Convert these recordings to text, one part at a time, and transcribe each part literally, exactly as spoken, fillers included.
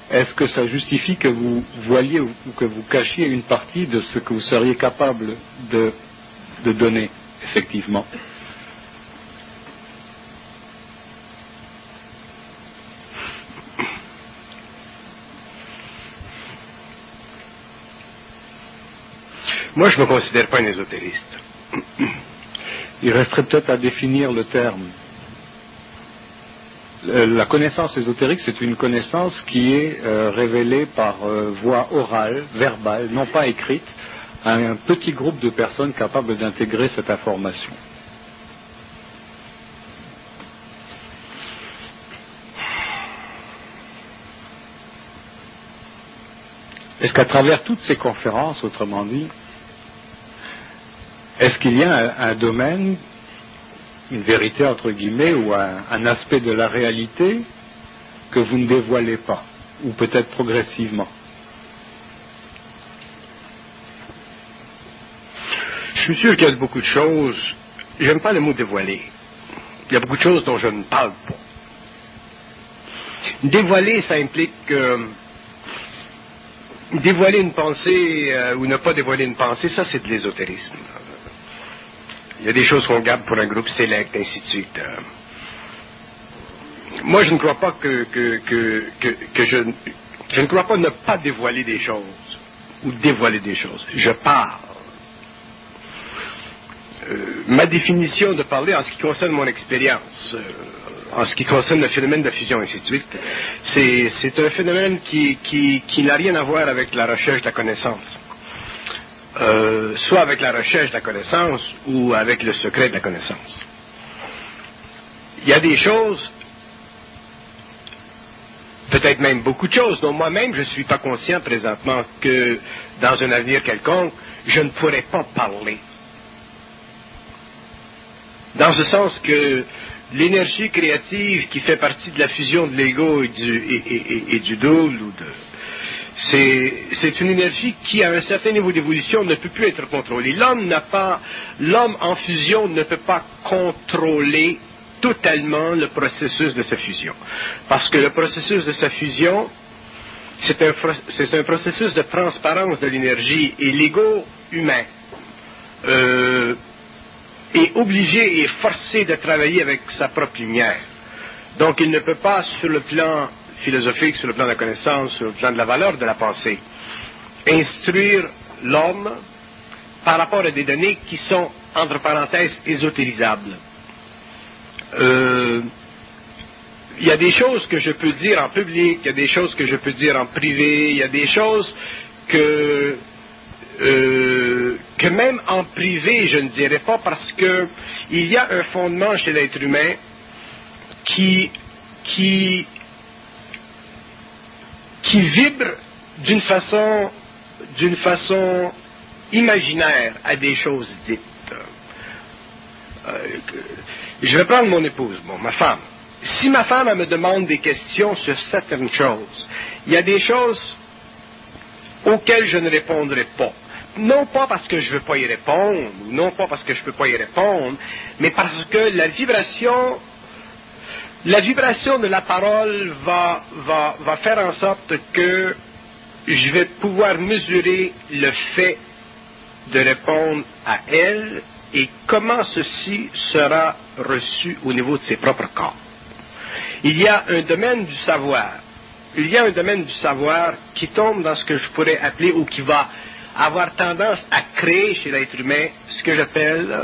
est-ce que ça justifie que vous voiliez ou que vous cachiez une partie de ce que vous seriez capable de, de donner, effectivement? Moi, je ne me considère pas un ésotériste. Il resterait peut-être à définir le terme. La connaissance ésotérique, c'est une connaissance qui est euh, révélée par euh, voie orale, verbale, non pas écrite, à un petit groupe de personnes capables d'intégrer cette information. Est-ce qu'à travers toutes ces conférences, autrement dit, est-ce qu'il y a un, un domaine, une vérité entre guillemets, ou un, un aspect de la réalité que vous ne dévoilez pas, ou peut-être progressivement? Je suis sûr qu'il y a beaucoup de choses, j'aime pas le mot dévoiler, il y a beaucoup de choses dont je ne parle pas. Dévoiler, ça implique euh, dévoiler une pensée euh, ou ne pas dévoiler une pensée, ça c'est de l'ésotérisme. Il y a des choses qu'on garde pour un groupe sélect, ainsi de suite. Euh, moi, je ne crois pas que, que, que, que, que je, je ne crois pas ne pas dévoiler des choses ou dévoiler des choses. Je parle. Euh, ma définition de parler en ce qui concerne mon expérience, euh, en ce qui concerne le phénomène de fusion, ainsi de suite, c'est, c'est un phénomène qui, qui, qui n'a rien à voir avec la recherche de la connaissance. Euh, soit avec la recherche de la connaissance ou avec le secret de la connaissance. Il y a des choses, peut-être même beaucoup de choses, dont moi-même je ne suis pas conscient présentement que dans un avenir quelconque, je ne pourrais pas parler. Dans ce sens que l'énergie créative qui fait partie de la fusion de l'ego et du, et, et, et, et du double, ou de, c'est, c'est une énergie qui, à un certain niveau d'évolution, ne peut plus être contrôlée. L'homme n'a pas, l'homme en fusion ne peut pas contrôler totalement le processus de sa fusion. Parce que le processus de sa fusion, c'est un, c'est un processus de transparence de l'énergie, et l'ego humain euh, est obligé et forcé de travailler avec sa propre lumière. Donc il ne peut pas, sur le plan philosophique, sur le plan de la connaissance, sur le plan de la valeur de la pensée, instruire l'homme par rapport à des données qui sont, entre parenthèses, ésotérisables. Euh, il y a des choses que je peux dire en public, il y a des choses que je peux dire en privé, il y a des choses que euh, que même en privé je ne dirais pas, parce que il y a un fondement chez l'être humain qui qui qui vibre d'une façon d'une façon imaginaire à des choses dites. Euh, je vais prendre mon épouse, bon, ma femme. Si ma femme elle me demande des questions sur certaines choses, il y a des choses auxquelles je ne répondrai pas. Non pas parce que je ne veux pas y répondre, ou non pas parce que je ne peux pas y répondre, mais parce que la vibration, la vibration de la parole va, va, va faire en sorte que je vais pouvoir mesurer le fait de répondre à elle et comment ceci sera reçu au niveau de ses propres corps. Il y a un domaine du savoir, il y a un domaine du savoir qui tombe dans ce que je pourrais appeler, ou qui va avoir tendance à créer chez l'être humain ce que j'appelle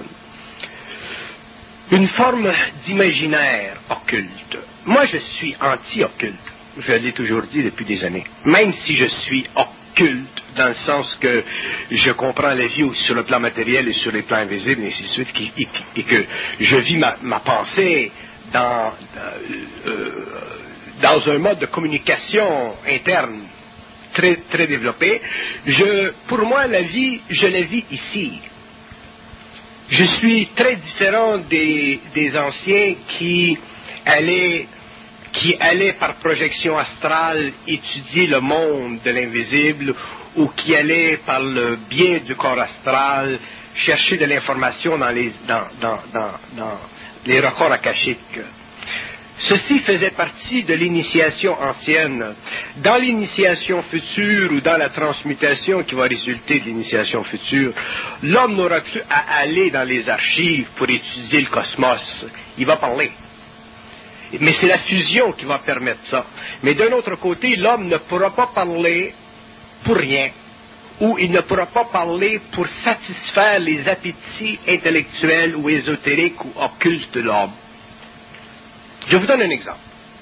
une forme d'imaginaire occulte. Moi, je suis anti-occulte. Je l'ai toujours dit depuis des années. Même si je suis occulte, dans le sens que je comprends la vie sur le plan matériel et sur les plans invisibles, et ainsi de suite, et, et, et que je vis ma, ma pensée dans, euh, dans un mode de communication interne très, très développé. Je, pour moi, la vie, je la vis ici. Je suis très différent des, des anciens qui allaient, qui allaient par projection astrale étudier le monde de l'invisible, ou qui allaient par le biais du corps astral chercher de l'information dans les, dans, dans, dans, dans les records akashiques. Ceci faisait partie de l'initiation ancienne. Dans l'initiation future ou dans la transmutation qui va résulter de l'initiation future, l'homme n'aura plus à aller dans les archives pour étudier le cosmos. Il va parler. Mais c'est la fusion qui va permettre ça. Mais d'un autre côté, l'homme ne pourra pas parler pour rien, ou il ne pourra pas parler pour satisfaire les appétits intellectuels ou ésotériques ou occultes de l'homme. Je vous donne un exemple.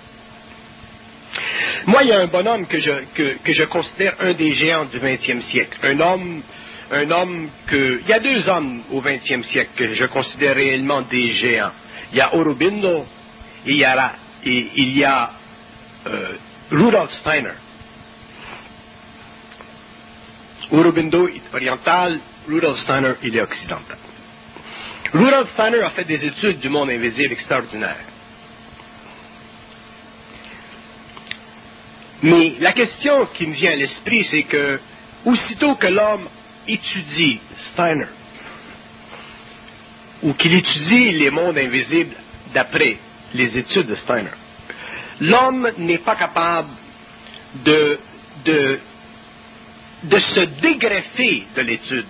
Moi, il y a un bonhomme que je, que, que je considère un des géants du vingtième siècle. Un homme, un homme que... Il y a deux hommes au vingtième siècle que je considère réellement des géants. Il y a Aurobindo et il y a, et, il y a euh, Rudolf Steiner. Aurobindo est oriental, Rudolf Steiner, il est occidental. Rudolf Steiner a fait des études du monde invisible extraordinaires. Mais la question qui me vient à l'esprit, c'est que, aussitôt que l'homme étudie Steiner, ou qu'il étudie les mondes invisibles d'après les études de Steiner, l'homme n'est pas capable de, de, de se dégreffer de l'étude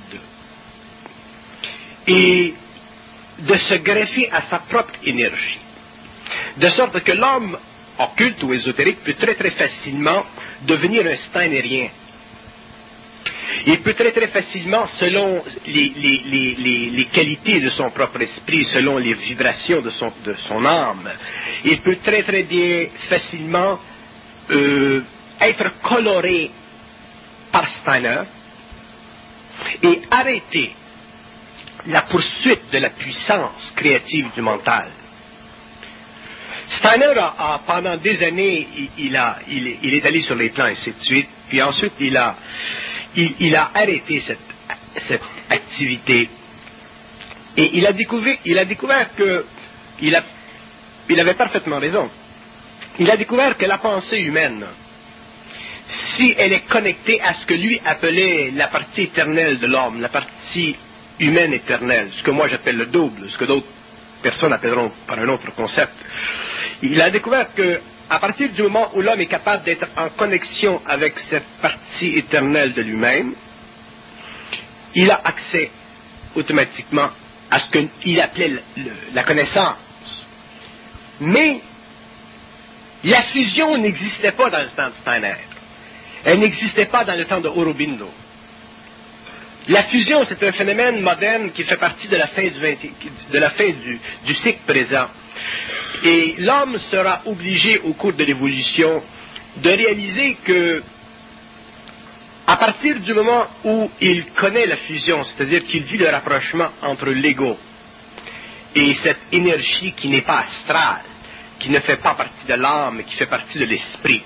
et de se greffer à sa propre énergie. De sorte que l'homme occulte ou ésotérique peut très très facilement devenir un steinérien. Il peut très très facilement, selon les, les, les, les, les qualités de son propre esprit, selon les vibrations de son, de son âme, il peut très très bien facilement euh, être coloré par Steiner et arrêter la poursuite de la puissance créative du mental. Steiner, a, a, pendant des années, il, il, a, il, il est allé sur les plans, et ainsi de suite, puis ensuite, il a, il, il a arrêté cette, cette activité. Et il a découvert, il a découvert que, il, a, il avait parfaitement raison, il a découvert que la pensée humaine, si elle est connectée à ce que lui appelait la partie éternelle de l'homme, la partie humaine éternelle, ce que moi j'appelle le double, ce que d'autres personnes appelleront par un autre concept, il a découvert que à partir du moment où l'homme est capable d'être en connexion avec cette partie éternelle de lui-même, il a accès automatiquement à ce qu'il appelait le, le, la connaissance. Mais la fusion n'existait pas dans le temps de Steiner. Elle n'existait pas dans le temps de Aurobindo. La fusion, c'est un phénomène moderne qui fait partie de la fin du, vingt, de la fin du, du cycle présent. Et l'homme sera obligé, au cours de l'évolution, de réaliser que, à partir du moment où il connaît la fusion, c'est-à-dire qu'il vit le rapprochement entre l'ego et cette énergie qui n'est pas astrale, qui ne fait pas partie de l'âme, mais qui fait partie de l'esprit,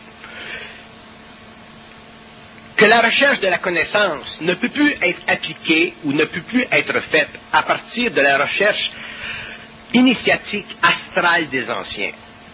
que la recherche de la connaissance ne peut plus être appliquée ou ne peut plus être faite à partir de la recherche initiatique astrale des anciens.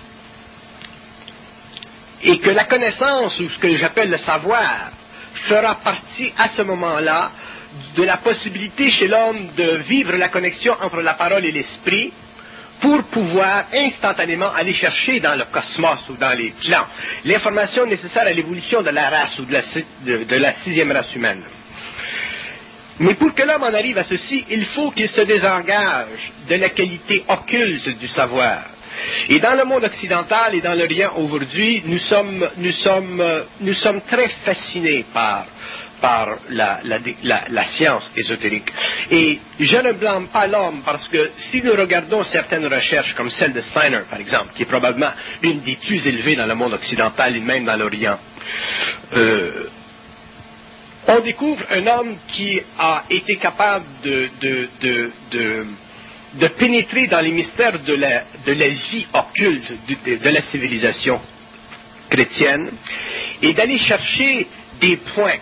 Et que la connaissance, ou ce que j'appelle le savoir, fera partie à ce moment-là de la possibilité chez l'homme de vivre la connexion entre la parole et l'esprit pour pouvoir instantanément aller chercher dans le cosmos ou dans les plans l'information nécessaire à l'évolution de la race ou de la, de, de la sixième race humaine. Mais pour que l'homme en arrive à ceci, il faut qu'il se désengage de la qualité occulte du savoir. Et dans le monde occidental et dans l'Orient aujourd'hui, nous sommes, nous sommes, nous sommes très fascinés par par la, la, la, la science ésotérique. Et je ne blâme pas l'homme parce que si nous regardons certaines recherches comme celle de Steiner, par exemple, qui est probablement une des plus élevées dans le monde occidental et même dans l'Orient, euh, on découvre un homme qui a été capable de, de, de, de, de pénétrer dans les mystères de la, de la vie occulte de, de la civilisation chrétienne et d'aller chercher des points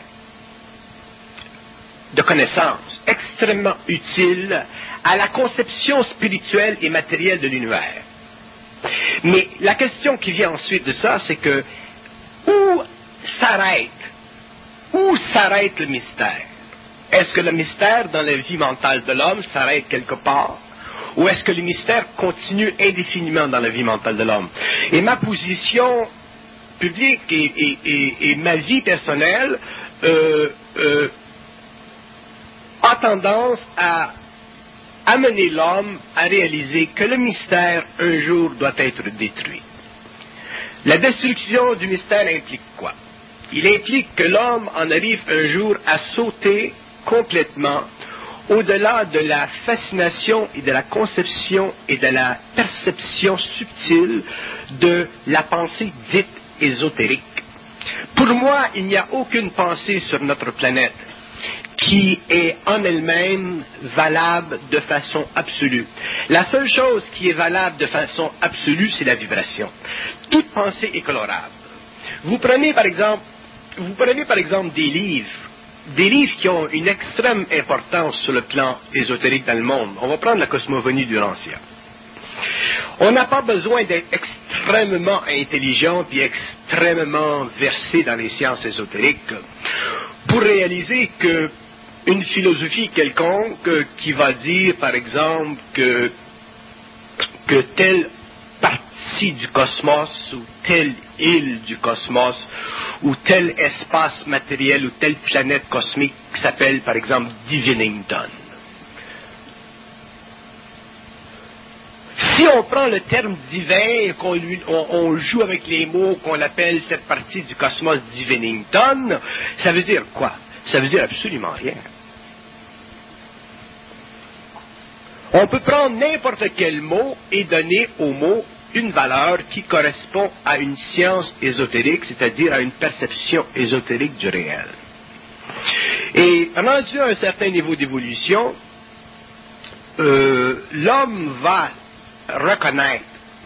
de connaissances extrêmement utiles à la conception spirituelle et matérielle de l'univers. Mais la question qui vient ensuite de ça, c'est que où s'arrête, où s'arrête le mystère? Est-ce que le mystère dans la vie mentale de l'homme s'arrête quelque part? Ou est-ce que le mystère continue indéfiniment dans la vie mentale de l'homme? Et ma position publique et, et, et, et ma vie personnelle euh, euh, a tendance à amener l'homme à réaliser que le mystère, un jour, doit être détruit. La destruction du mystère implique quoi? Il implique que l'homme en arrive un jour à sauter complètement au-delà de la fascination et de la conception et de la perception subtile de la pensée dite ésotérique. Pour moi, il n'y a aucune pensée sur notre planète qui est en elle-même valable de façon absolue. La seule chose qui est valable de façon absolue, c'est la vibration. Toute pensée est colorable. Vous prenez par exemple, vous prenez par exemple des livres, des livres qui ont une extrême importance sur le plan ésotérique dans le monde. On va prendre la cosmogonie du Rancia. On n'a pas besoin d'être extrêmement intelligent et extrêmement versé dans les sciences ésotériques pour réaliser que une philosophie quelconque qui va dire, par exemple, que, que telle partie du cosmos ou telle île du cosmos ou tel espace matériel ou telle planète cosmique s'appelle, par exemple, Divinington. Si on prend le terme divin, qu'on lui, on, on joue avec les mots, qu'on appelle cette partie du cosmos Divinington, ça veut dire quoi? Ça veut dire absolument rien. On peut prendre n'importe quel mot et donner au mot une valeur qui correspond à une science ésotérique, c'est-à-dire à une perception ésotérique du réel. Et rendu à un certain niveau d'évolution, euh, l'homme va reconnaître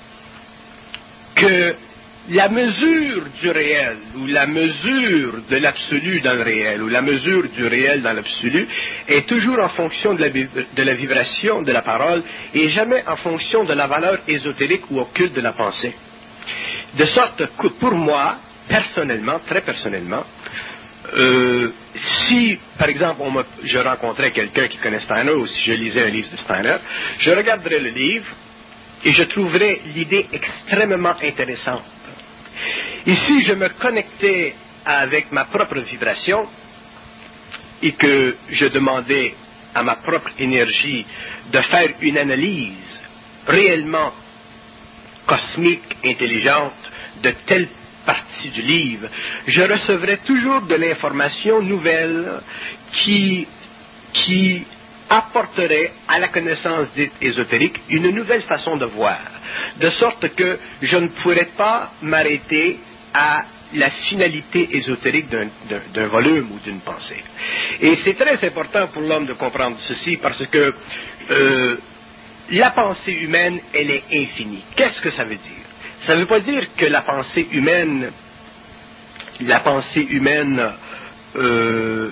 que la mesure du réel, ou la mesure de l'absolu dans le réel, ou la mesure du réel dans l'absolu, est toujours en fonction de la, de la vibration de la parole, et jamais en fonction de la valeur ésotérique ou occulte de la pensée. De sorte que pour moi, personnellement, très personnellement, euh, si, par exemple, on me, je rencontrais quelqu'un qui connaît Steiner, ou si je lisais un livre de Steiner, je regarderais le livre, et je trouverais l'idée extrêmement intéressante. Et si je me connectais avec ma propre vibration et que je demandais à ma propre énergie de faire une analyse réellement cosmique, intelligente de telle partie du livre, je recevrais toujours de l'information nouvelle qui, qui apporterait à la connaissance dite ésotérique une nouvelle façon de voir, de sorte que je ne pourrais pas m'arrêter à la finalité ésotérique d'un, d'un, d'un volume ou d'une pensée. Et c'est très important pour l'homme de comprendre ceci parce que euh, la pensée humaine, elle est infinie. Qu'est-ce que ça veut dire? Ça ne veut pas dire que la pensée humaine, la pensée humaine euh,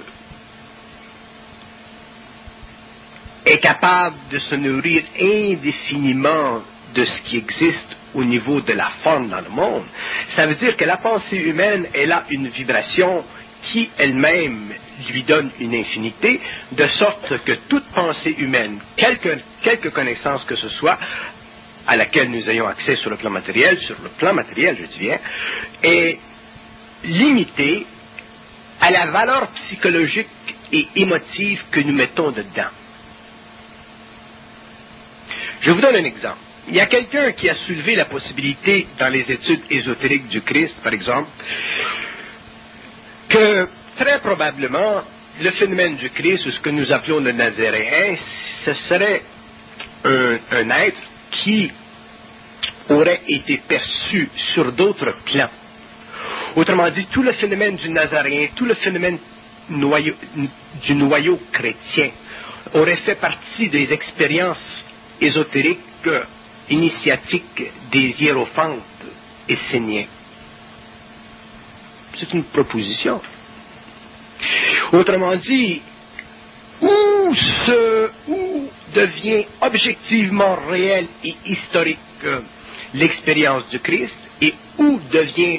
est capable de se nourrir indéfiniment de ce qui existe au niveau de la forme dans le monde. Ça veut dire que la pensée humaine, elle a une vibration qui elle-même lui donne une infinité, de sorte que toute pensée humaine, quelque, quelque connaissance que ce soit, à laquelle nous ayons accès sur le plan matériel, sur le plan matériel, je dis bien, est limitée à la valeur psychologique et émotive que nous mettons dedans. Je vous donne un exemple. Il y a quelqu'un qui a soulevé la possibilité, dans les études ésotériques du Christ, par exemple, que très probablement, le phénomène du Christ, ou ce que nous appelons le Nazaréen, ce serait un, un être qui aurait été perçu sur d'autres plans. Autrement dit, tout le phénomène du Nazaréen, tout le phénomène noyau, du noyau chrétien aurait fait partie des expériences ésotériques euh, initiatiques des hiérophantes esséniens. C'est une proposition. Autrement dit, où, se, où devient objectivement réel et historique euh, l'expérience du Christ et où devient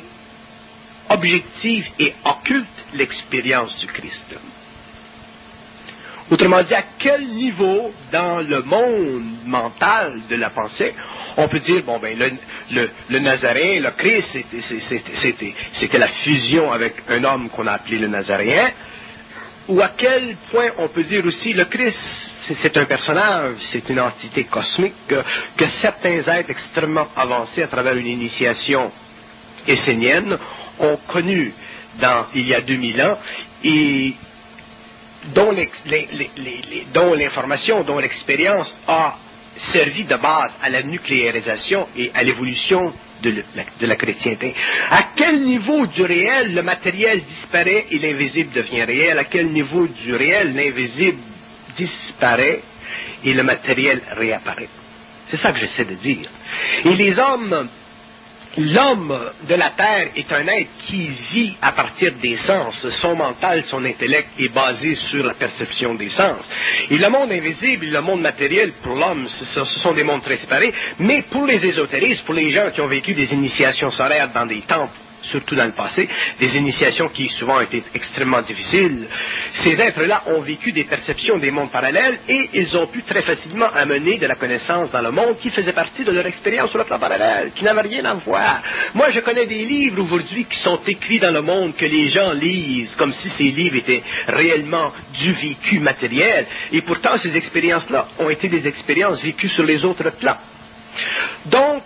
objective et occulte l'expérience du Christ. Autrement dit, à quel niveau dans le monde mental de la pensée, on peut dire, bon ben, le, le, le Nazaréen, le Christ, c'était, c'était, c'était, c'était la fusion avec un homme qu'on a appelé le Nazaréen, ou à quel point on peut dire aussi, le Christ, c'est, c'est un personnage, c'est une entité cosmique que, que certains êtres extrêmement avancés à travers une initiation essénienne ont connu dans, il y a deux mille ans, et dont, les, les, les, les, dont l'information, dont l'expérience a servi de base à la nucléarisation et à l'évolution de, le, de la chrétienté. À quel niveau du réel le matériel disparaît et l'invisible devient réel? À quel niveau du réel l'invisible disparaît et le matériel réapparaît? C'est ça que j'essaie de dire. Et les hommes... L'homme de la Terre est un être qui vit à partir des sens. Son mental, son intellect est basé sur la perception des sens. Et le monde invisible et le monde matériel, pour l'homme, ce sont des mondes très séparés. Mais pour les ésotéristes, pour les gens qui ont vécu des initiations solaires dans des temples, surtout dans le passé, des initiations qui souvent ont été extrêmement difficiles, ces êtres-là ont vécu des perceptions des mondes parallèles et ils ont pu très facilement amener de la connaissance dans le monde qui faisait partie de leur expérience sur le plan parallèle, qui n'avait rien à voir. Moi, je connais des livres aujourd'hui qui sont écrits dans le monde que les gens lisent comme si ces livres étaient réellement du vécu matériel, et pourtant ces expériences-là ont été des expériences vécues sur les autres plans. Donc,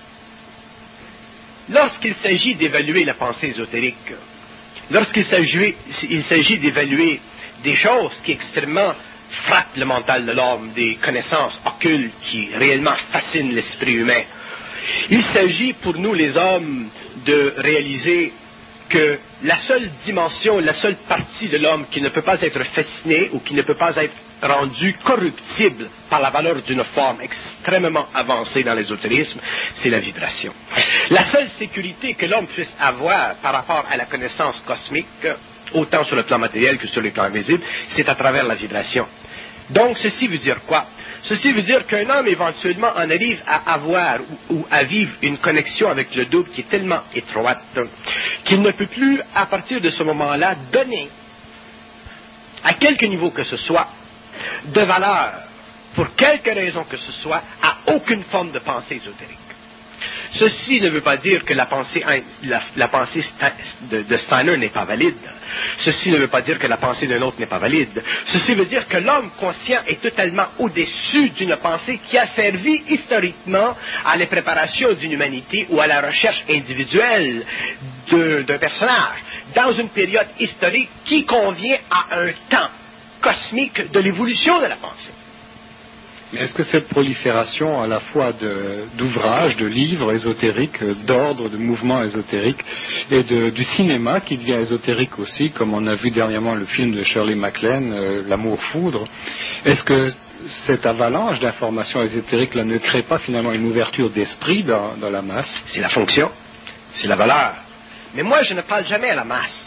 lorsqu'il s'agit d'évaluer la pensée ésotérique, lorsqu'il s'agit, il s'agit d'évaluer des choses qui extrêmement frappent le mental de l'homme, des connaissances occultes qui réellement fascinent l'esprit humain, il s'agit pour nous les hommes de réaliser que la seule dimension, la seule partie de l'homme qui ne peut pas être fascinée ou qui ne peut pas être rendue corruptible par la valeur d'une forme extrêmement avancée dans l'ésotérisme, c'est la vibration. La seule sécurité que l'homme puisse avoir par rapport à la connaissance cosmique, autant sur le plan matériel que sur le plan invisible, c'est à travers la vibration. Donc, ceci veut dire quoi? Ceci veut dire qu'un homme, éventuellement, en arrive à avoir ou, ou à vivre une connexion avec le double qui est tellement étroite qu'il ne peut plus, à partir de ce moment-là, donner, à quelque niveau que ce soit, de valeur, pour quelque raison que ce soit, à aucune forme de pensée ésotérique. Ceci ne veut pas dire que la pensée, la, la pensée de, de Steiner n'est pas valide. Ceci ne veut pas dire que la pensée d'un autre n'est pas valide. Ceci veut dire que l'homme conscient est totalement au-dessus d'une pensée qui a servi historiquement à la préparation d'une humanité ou à la recherche individuelle de, d'un personnage dans une période historique qui convient à un temps cosmique de l'évolution de la pensée. Mais est-ce que cette prolifération à la fois de, d'ouvrages, de livres ésotériques, d'ordres, de mouvements ésotériques, et de, du cinéma qui devient ésotérique aussi, comme on a vu dernièrement le film de Shirley MacLaine, euh, L'amour-foudre, est-ce que cette avalanche d'informations ésotériques là ne crée pas finalement une ouverture d'esprit dans, dans la masse? C'est la fonction, c'est la valeur. Mais moi, je ne parle jamais à la masse.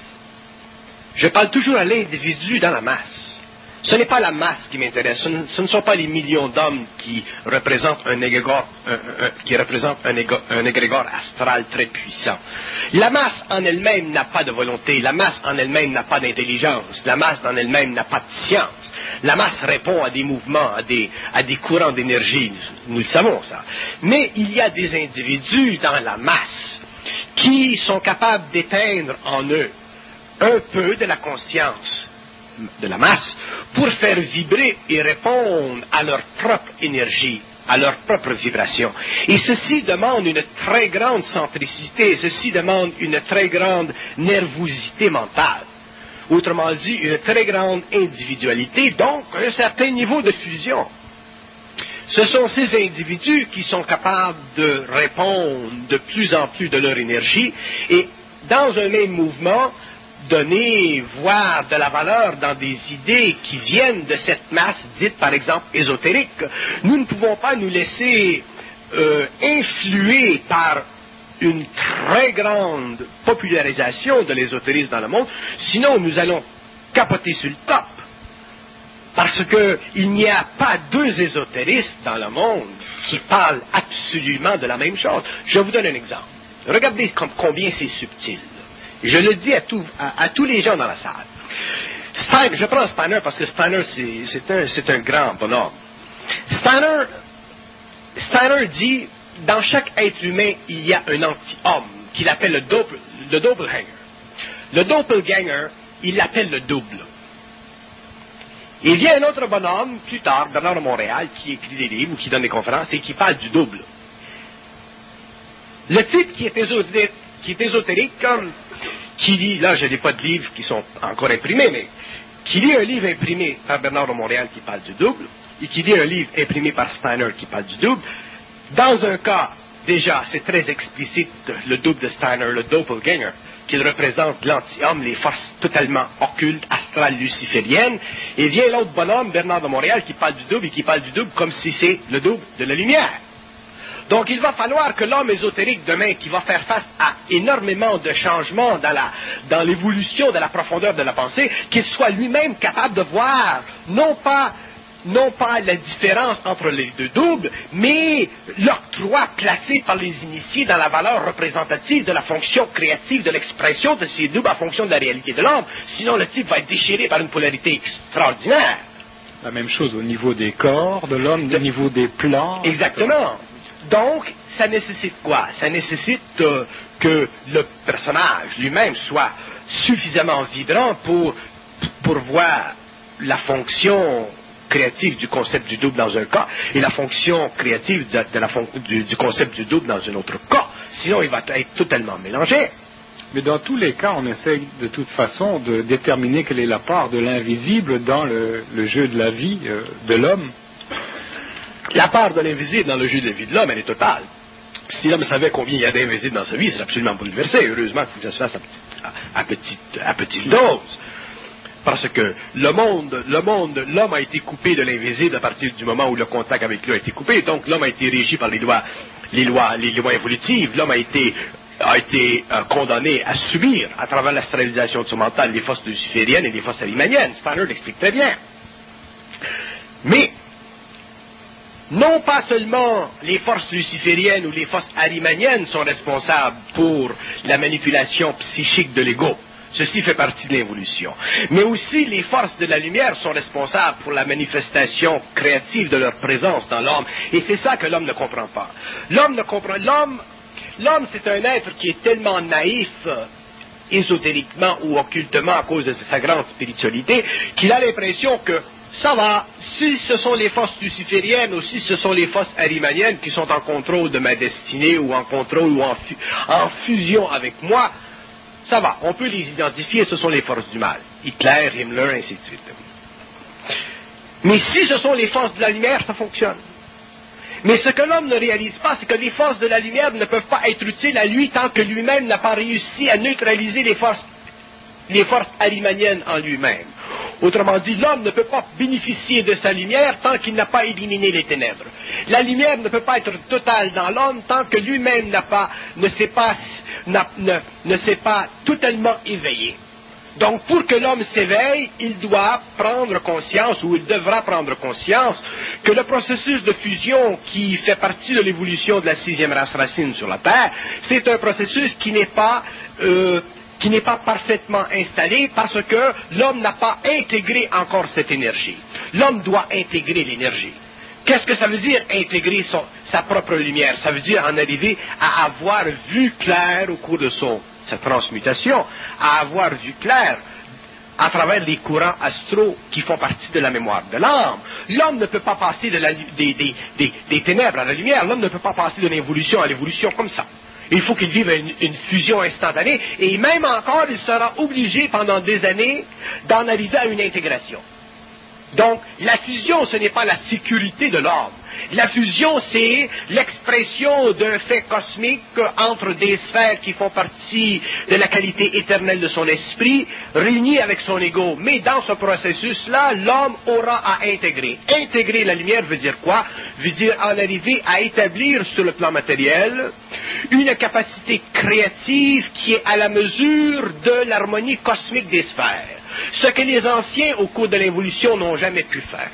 Je parle toujours à l'individu dans la masse. Ce n'est pas la masse qui m'intéresse, ce ne, ce ne sont pas les millions d'hommes qui représentent un égrégore, un, un, qui représentent un, égo, un égrégore astral très puissant. La masse en elle-même n'a pas de volonté, la masse en elle-même n'a pas d'intelligence, la masse en elle-même n'a pas de science. La masse répond à des mouvements, à des, à des courants d'énergie, nous, nous le savons ça. Mais il y a des individus dans la masse qui sont capables d'éteindre en eux un peu de la conscience de la masse pour faire vibrer et répondre à leur propre énergie, à leur propre vibration. Et ceci demande une très grande centricité, ceci demande une très grande nervosité mentale. Autrement dit, une très grande individualité, donc un certain niveau de fusion. Ce sont ces individus qui sont capables de répondre de plus en plus de leur énergie et dans un même mouvement, donner, voir de la valeur dans des idées qui viennent de cette masse dite, par exemple, ésotérique. Nous ne pouvons pas nous laisser euh, influer par une très grande popularisation de l'ésotérisme dans le monde, sinon nous allons capoter sur le top. Parce qu'il n'y a pas deux ésotéristes dans le monde qui parlent absolument de la même chose. Je vous donne un exemple. Regardez comme, combien c'est subtil. Je le dis à, tout, à, à tous les gens dans la salle. Steiner, je prends Steiner parce que Steiner, c'est, c'est, un, c'est un grand bonhomme. Steiner, Steiner dit, dans chaque être humain, il y a un anti-homme qu'il appelle le, doppel, le doppelganger. Le doppelganger, il l'appelle le double. Il y a un autre bonhomme, plus tard, Bernard de Montréal, qui écrit des livres ou qui donne des conférences et qui parle du double. Le type qui est ésotérique, qui est ésotérique comme, qui lit, là je n'ai pas de livres qui sont encore imprimés, mais qui lit un livre imprimé par Bernard de Montréal qui parle du double, et qui lit un livre imprimé par Steiner qui parle du double, dans un cas, déjà, c'est très explicite, le double de Steiner, le doppelganger, qu'il représente l'anti-homme, les forces totalement occultes, astrales, lucifériennes, et vient l'autre bonhomme, Bernard de Montréal, qui parle du double, et qui parle du double comme si c'est le double de la lumière. Donc il va falloir que l'homme ésotérique demain, qui va faire face à énormément de changements dans, la, dans l'évolution de la profondeur de la pensée, qu'il soit lui-même capable de voir, non pas, non pas la différence entre les deux doubles, mais l'octroi placé par les initiés dans la valeur représentative de la fonction créative de l'expression de ces doubles en fonction de la réalité de l'homme. Sinon le type va être déchiré par une polarité extraordinaire. La même chose au niveau des corps de l'homme, au niveau des plans. Exactement. Donc, ça nécessite quoi? Ça nécessite euh, que le personnage lui-même soit suffisamment vibrant pour, pour voir la fonction créative du concept du double dans un cas et la fonction créative de, de la fon- du, du concept du double dans un autre cas. Sinon, il va être totalement mélangé. Mais dans tous les cas, on essaye de toute façon de déterminer quelle est la part de l'invisible dans le, le jeu de la vie euh, de l'homme. La part de l'invisible dans le jeu de la vie de l'homme, elle est totale. Si l'homme savait combien il y a d'invisibles dans sa vie, c'est absolument bouleversé. Heureusement qu'il faut que ça se fasse à, à, petite, à petite dose. Parce que le monde, le monde, l'homme a été coupé de l'invisible à partir du moment où le contact avec lui a été coupé. Donc l'homme a été régi par les lois, les lois, les lois évolutives. L'homme a été, a été euh, condamné à subir, à travers l'astralisation de son mental, les forces lucifériennes et les forces arimaniennes. Steiner l'explique très bien. Mais non pas seulement les forces lucifériennes ou les forces arimaniennes sont responsables pour la manipulation psychique de l'ego. Ceci fait partie de l'évolution. Mais aussi les forces de la lumière sont responsables pour la manifestation créative de leur présence dans l'homme. Et c'est ça que l'homme ne comprend pas. L'homme ne comprend... L'homme, l'homme c'est un être qui est tellement naïf, ésotériquement ou occultement à cause de sa grande spiritualité, qu'il a l'impression que ça va, si ce sont les forces lucifériennes ou si ce sont les forces arimaniennes qui sont en contrôle de ma destinée ou en contrôle ou en, fu- en fusion avec moi, ça va, on peut les identifier, ce sont les forces du mal. Hitler, Himmler, ainsi de suite. Mais si ce sont les forces de la lumière, ça fonctionne. Mais ce que l'homme ne réalise pas, c'est que les forces de la lumière ne peuvent pas être utiles à lui tant que lui-même n'a pas réussi à neutraliser les forces, les forces arimaniennes en lui-même. Autrement dit, l'homme ne peut pas bénéficier de sa lumière tant qu'il n'a pas éliminé les ténèbres. La lumière ne peut pas être totale dans l'homme tant que lui-même n'a pas, ne s'est pas, n'a, ne, ne s'est pas totalement éveillé. Donc, pour que l'homme s'éveille, il doit prendre conscience, ou il devra prendre conscience, que le processus de fusion qui fait partie de l'évolution de la sixième race racine sur la Terre, c'est un processus qui n'est pas... Euh, qui n'est pas parfaitement installé parce que l'homme n'a pas intégré encore cette énergie. L'homme doit intégrer l'énergie. Qu'est-ce que ça veut dire intégrer son, sa propre lumière? Ça veut dire en arriver à avoir vu clair au cours de son, sa transmutation, à avoir vu clair à travers les courants astraux qui font partie de la mémoire de l'âme. L'homme ne peut pas passer de la, des, des, des, des ténèbres à la lumière, l'homme ne peut pas passer de l'évolution à l'évolution comme ça. Il faut qu'il vive une, une fusion instantanée, et même encore, il sera obligé pendant des années d'en arriver à une intégration. Donc, la fusion, ce n'est pas la sécurité de l'homme. La fusion, c'est l'expression d'un fait cosmique entre des sphères qui font partie de la qualité éternelle de son esprit, réunies avec son ego. Mais dans ce processus-là, l'homme aura à intégrer. Intégrer la lumière veut dire quoi? Veut dire en arriver à établir sur le plan matériel une capacité créative qui est à la mesure de l'harmonie cosmique des sphères. Ce que les anciens, au cours de l'évolution, n'ont jamais pu faire.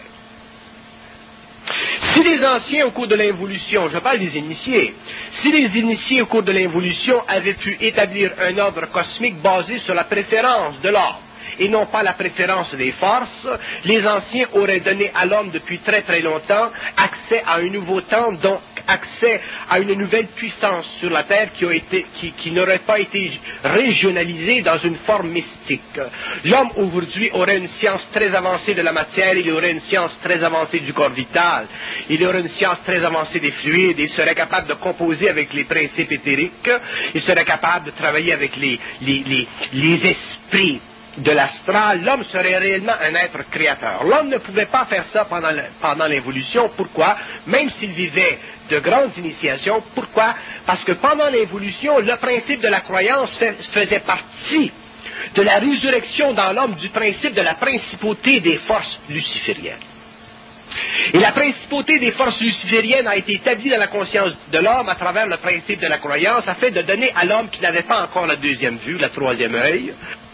Si les anciens, au cours de l'évolution, je parle des initiés, si les initiés, au cours de l'évolution, avaient pu établir un ordre cosmique basé sur la préférence de l'homme, et non pas la préférence des forces, les anciens auraient donné à l'homme depuis très très longtemps accès à un nouveau temps, donc accès à une nouvelle puissance sur la terre qui, a été, qui, qui n'aurait pas été régionalisée dans une forme mystique. L'homme aujourd'hui aurait une science très avancée de la matière, il aurait une science très avancée du corps vital, il aurait une science très avancée des fluides, il serait capable de composer avec les principes éthériques, il serait capable de travailler avec les, les, les, les esprits de l'astral. L'homme serait réellement un être créateur. L'homme ne pouvait pas faire ça pendant, le, pendant l'évolution. Pourquoi? Même s'il vivait de grandes initiations. Pourquoi? Parce que pendant l'évolution, le principe de la croyance fait, faisait partie de la résurrection dans l'homme du principe de la principauté des forces lucifériennes. Et la principauté des forces lucifériennes a été établie dans la conscience de l'homme à travers le principe de la croyance, afin de donner à l'homme qui n'avait pas encore la deuxième vue, la troisième œil,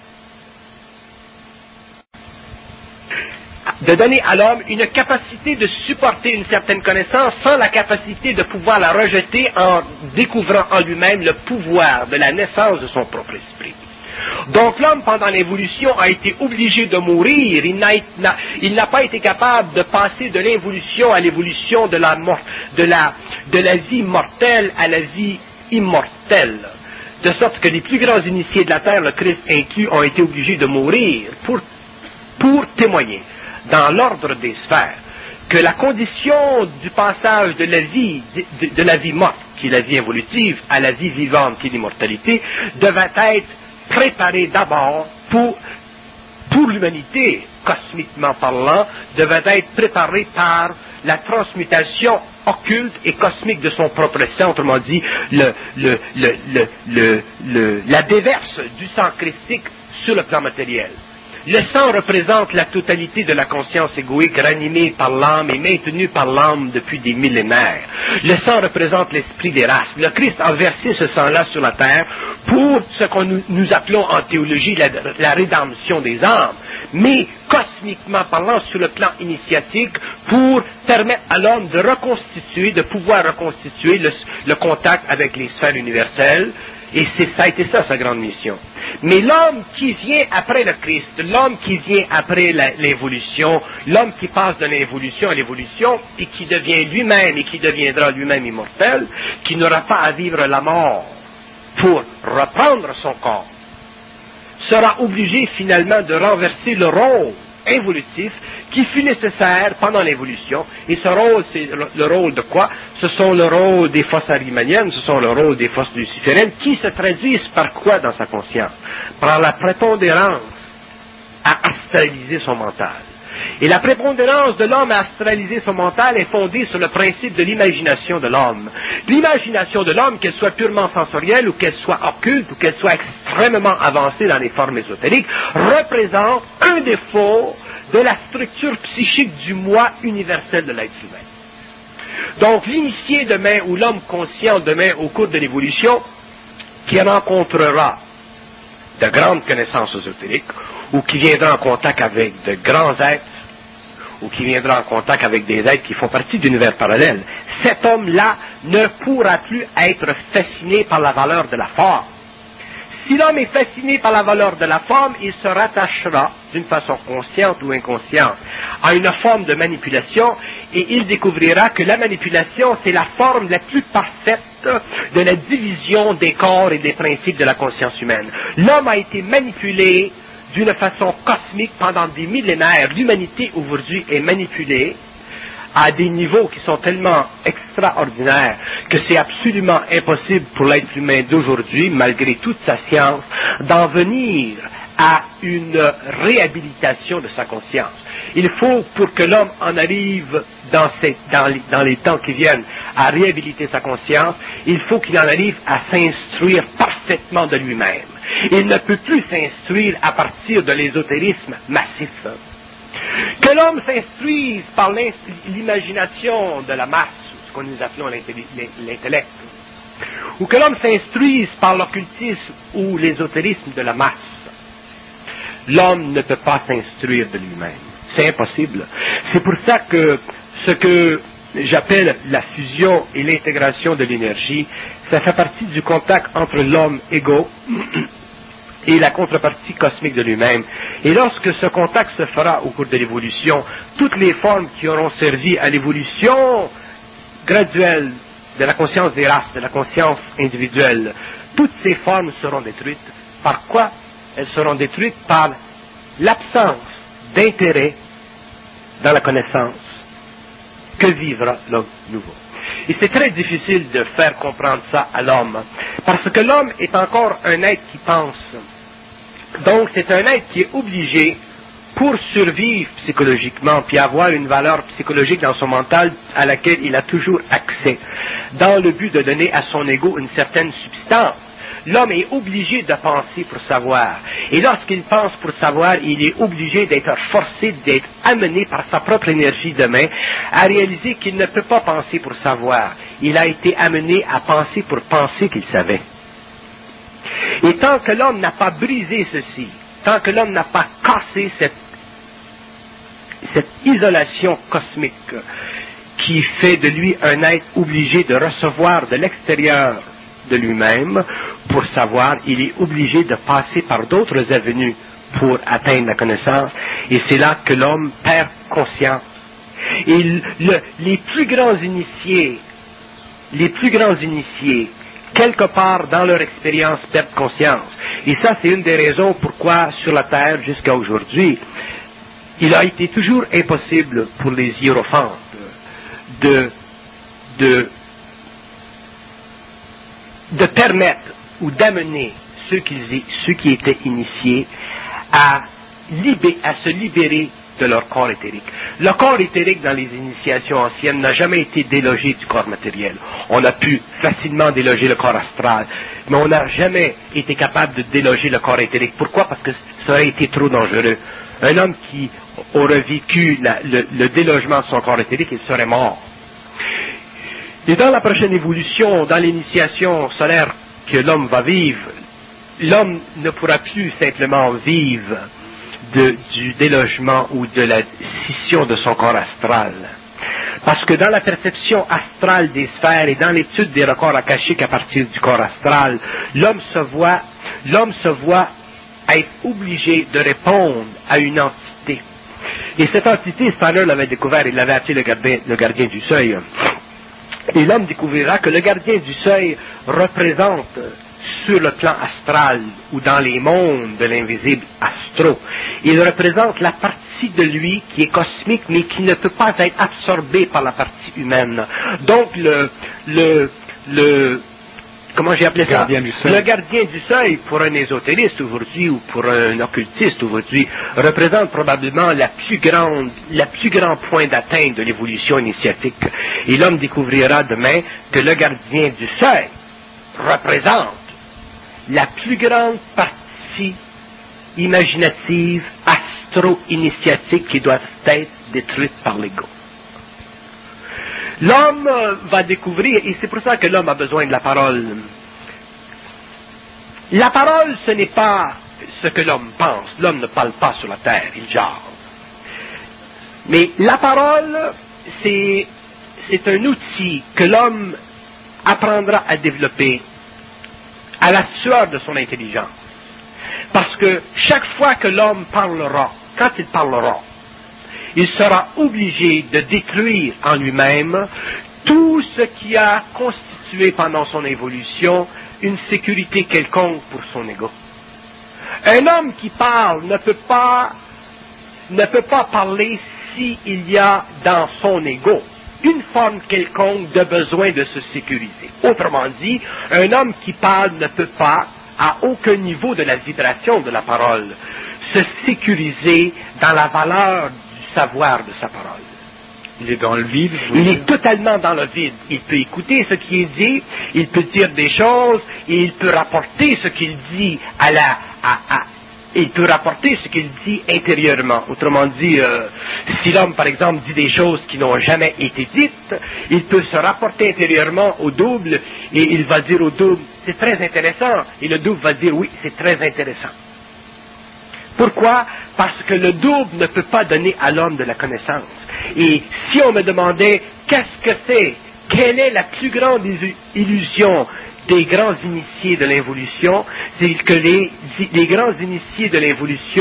de donner à l'homme une capacité de supporter une certaine connaissance sans la capacité de pouvoir la rejeter en découvrant en lui-même le pouvoir de la naissance de son propre esprit. Donc l'homme, pendant l'évolution, a été obligé de mourir. Il n'a, n'a, il n'a pas été capable de passer de l'évolution à l'évolution de la, de, la, de la vie mortelle à la vie immortelle. De sorte que les plus grands initiés de la terre, le Christ inclus, ont été obligés de mourir pour, pour témoigner, dans l'ordre des sphères, que la condition du passage de la vie, de, de la vie morte, qui est la vie évolutive, à la vie vivante, qui est l'immortalité, devait être préparée d'abord pour, pour l'humanité, cosmiquement parlant, devait être préparée par la transmutation occulte et cosmique de son propre sang, autrement dit, le, le, le, le, le, le, la déverse du sang christique sur le plan matériel. Le sang représente la totalité de la conscience égoïque ranimée par l'âme et maintenue par l'âme depuis des millénaires. Le sang représente l'esprit des races. Le Christ a versé ce sang-là sur la terre pour ce que nous, nous appelons en théologie la, la rédemption des âmes, mais cosmiquement parlant, sur le plan initiatique, pour permettre à l'homme de reconstituer, de pouvoir reconstituer le, le contact avec les sphères universelles. Et c'est, ça a été ça, sa grande mission. Mais l'homme qui vient après le Christ, l'homme qui vient après la, l'évolution, l'homme qui passe de l'évolution à l'évolution, et qui devient lui-même, et qui deviendra lui-même immortel, qui n'aura pas à vivre la mort pour reprendre son corps, sera obligé finalement de renverser le rôle évolutif qui fut nécessaire pendant l'évolution. Et ce rôle, c'est le, le rôle de quoi? Ce sont le rôle des forces arimaniennes, ce sont le rôle des forces lucifériennes qui se traduisent par quoi dans sa conscience? Par la prépondérance à astraliser son mental. Et la prépondérance de l'homme à astraliser son mental est fondée sur le principe de l'imagination de l'homme. L'imagination de l'homme, qu'elle soit purement sensorielle ou qu'elle soit occulte ou qu'elle soit extrêmement avancée dans les formes ésotériques, représente un défaut de la structure psychique du moi universel de l'être humain. Donc l'initié demain ou l'homme conscient demain au cours de l'évolution qui rencontrera de grandes connaissances ésotériques, ou qui viendra en contact avec de grands êtres, ou qui viendra en contact avec des êtres qui font partie d'univers parallèles, cet homme-là ne pourra plus être fasciné par la valeur de la forme. Si l'homme est fasciné par la valeur de la forme, il se rattachera, d'une façon consciente ou inconsciente, à une forme de manipulation, et il découvrira que la manipulation, c'est la forme la plus parfaite de la division des corps et des principes de la conscience humaine. L'homme a été manipulé d'une façon cosmique pendant des millénaires. L'humanité aujourd'hui est manipulée à des niveaux qui sont tellement extraordinaires que c'est absolument impossible pour l'être humain d'aujourd'hui, malgré toute sa science, d'en venir à une réhabilitation de sa conscience. Il faut, pour que l'homme en arrive dans, ces, dans, les, dans les temps qui viennent à réhabiliter sa conscience, il faut qu'il en arrive à s'instruire parfaitement de lui-même. Il ne peut plus s'instruire à partir de l'ésotérisme massif. Que l'homme s'instruise par l'imagination de la masse, ce que nous appelons l'intellect, ou que l'homme s'instruise par l'occultisme ou l'ésotérisme de la masse, l'homme ne peut pas s'instruire de lui-même. C'est impossible. C'est pour ça que ce que j'appelle la fusion et l'intégration de l'énergie, ça fait partie du contact entre l'homme égo et la contrepartie cosmique de lui-même. Et lorsque ce contact se fera au cours de l'évolution, toutes les formes qui auront servi à l'évolution graduelle de la conscience des races, de la conscience individuelle, toutes ces formes seront détruites. Par quoi? Elles seront détruites par l'absence d'intérêt dans la connaissance que vivra l'homme nouveau. Et c'est très difficile de faire comprendre ça à l'homme, parce que l'homme est encore un être qui pense. Donc c'est un être qui est obligé, pour survivre psychologiquement, puis avoir une valeur psychologique dans son mental à laquelle il a toujours accès, dans le but de donner à son ego une certaine substance. L'homme est obligé de penser pour savoir. Et lorsqu'il pense pour savoir, il est obligé d'être forcé, d'être amené par sa propre énergie de main à réaliser qu'il ne peut pas penser pour savoir. Il a été amené à penser pour penser qu'il savait. Et tant que l'homme n'a pas brisé ceci, tant que l'homme n'a pas cassé cette, cette isolation cosmique qui fait de lui un être obligé de recevoir de l'extérieur de lui-même, pour savoir, il est obligé de passer par d'autres avenues pour atteindre la connaissance, et c'est là que l'homme perd conscience. Et le, les plus grands initiés, les plus grands initiés, quelque part dans leur expérience, perdent conscience. Et ça, c'est une des raisons pourquoi, sur la Terre, jusqu'à aujourd'hui, il a été toujours impossible pour les hiérophantes de, de de permettre ou d'amener ceux qui, ceux qui étaient initiés à, libé, à se libérer de leur corps éthérique. Le corps éthérique dans les initiations anciennes n'a jamais été délogé du corps matériel. On a pu facilement déloger le corps astral, mais on n'a jamais été capable de déloger le corps éthérique. Pourquoi? Parce que ça aurait été trop dangereux. Un homme qui aurait vécu la, le, le délogement de son corps éthérique, il serait mort. Et dans la prochaine évolution, dans l'initiation solaire que l'homme va vivre, l'homme ne pourra plus simplement vivre de, du délogement ou de la scission de son corps astral. Parce que dans la perception astrale des sphères et dans l'étude des records akashiques à partir du corps astral, l'homme se voit, l'homme se voit être obligé de répondre à une entité. Et cette entité, Steiner l'avait découvert, il l'avait appelé le gardien, le gardien du seuil. Et l'homme découvrira que le gardien du seuil représente sur le plan astral ou dans les mondes de l'invisible astro, il représente la partie de lui qui est cosmique mais qui ne peut pas être absorbée par la partie humaine. Donc le, le, le comment j'ai appelé ça? Gardien du seuil. Le gardien du seuil, pour un ésotériste aujourd'hui ou pour un occultiste aujourd'hui, représente probablement la plus grande, la plus grand point d'atteinte de l'évolution initiatique. Et l'homme découvrira demain que le gardien du seuil représente la plus grande partie imaginative, astro-initiatique qui doit être détruite par l'ego. L'homme va découvrir, et c'est pour ça que l'homme a besoin de la parole. La parole, ce n'est pas ce que l'homme pense. L'homme ne parle pas sur la terre, il jase. Mais la parole, c'est, c'est un outil que l'homme apprendra à développer à la sueur de son intelligence. Parce que chaque fois que l'homme parlera, quand il parlera, il sera obligé de détruire en lui-même tout ce qui a constitué pendant son évolution une sécurité quelconque pour son ego. Un homme qui parle ne peut pas, ne peut pas parler s'il y a dans son ego une forme quelconque de besoin de se sécuriser. Autrement dit, un homme qui parle ne peut pas, à aucun niveau de la vibration de la parole, se sécuriser dans la valeur savoir de sa parole. Il est dans le vide. Il est totalement dans le vide. Il peut écouter ce qui est dit, il peut dire des choses, et il peut rapporter ce qu'il dit à la... À, à, il peut rapporter ce qu'il dit intérieurement. Autrement dit, euh, si l'homme, par exemple, dit des choses qui n'ont jamais été dites, il peut se rapporter intérieurement au double, et il va dire au double, c'est très intéressant, et le double va dire, oui, c'est très intéressant. Pourquoi? Parce que le double ne peut pas donner à l'homme de la connaissance. Et si on me demandait qu'est-ce que c'est, quelle est la plus grande illusion des grands initiés de l'évolution, c'est que les, les grands initiés de l'évolution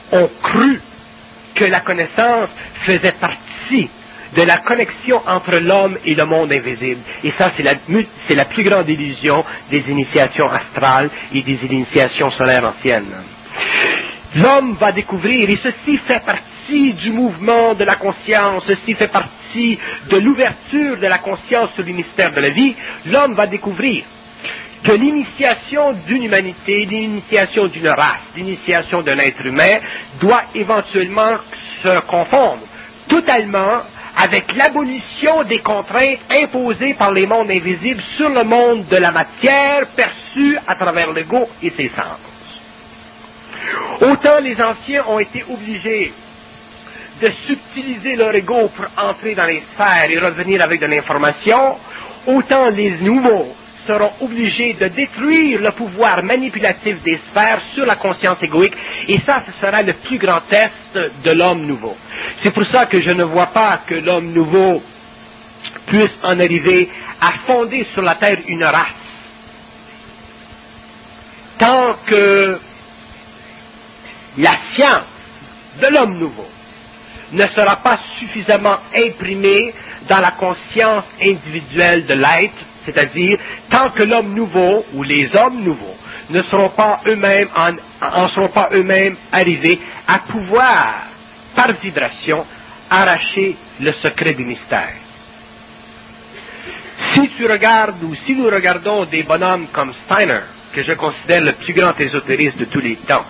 ont cru que la connaissance faisait partie de la connexion entre l'homme et le monde invisible. Et ça, c'est la, c'est la plus grande illusion des initiations astrales et des initiations solaires anciennes. L'homme va découvrir, et ceci fait partie du mouvement de la conscience, ceci fait partie de l'ouverture de la conscience sur le mystère de la vie, l'homme va découvrir que l'initiation d'une humanité, l'initiation d'une race, l'initiation d'un être humain doit éventuellement se confondre totalement avec l'abolition des contraintes imposées par les mondes invisibles sur le monde de la matière perçue à travers l'ego et ses sens. Autant les anciens ont été obligés de subtiliser leur ego pour entrer dans les sphères et revenir avec de l'information, autant les nouveaux seront obligés de détruire le pouvoir manipulatif des sphères sur la conscience égoïque, et ça, ce sera le plus grand test de l'homme nouveau. C'est pour ça que je ne vois pas que l'homme nouveau puisse en arriver à fonder sur la terre une race. Tant que la science de l'homme nouveau ne sera pas suffisamment imprimée dans la conscience individuelle de l'être, c'est-à-dire tant que l'homme nouveau ou les hommes nouveaux ne seront pas eux-mêmes en, en seront pas eux-mêmes arrivés à pouvoir, par vibration, arracher le secret du mystère. Si tu regardes ou si nous regardons des bonhommes comme Steiner, que je considère le plus grand ésotériste de tous les temps,